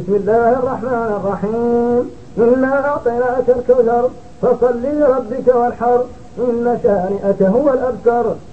بسم الله الرحمن الرحيم. إنا أعطيناك الكوثر فصل لربك وانحر إن شانئك هو الأبتر.